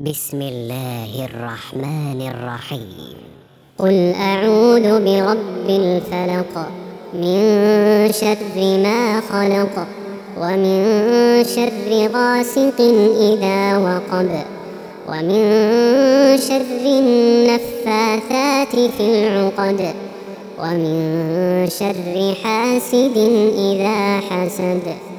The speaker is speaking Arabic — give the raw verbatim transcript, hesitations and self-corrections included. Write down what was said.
بسم الله الرحمن الرحيم. قل أعوذ برب الفلق، من شر ما خلق، ومن شر غاسق إذا وقب، ومن شر النفاثات في العقد، ومن شر حاسد إذا حسد.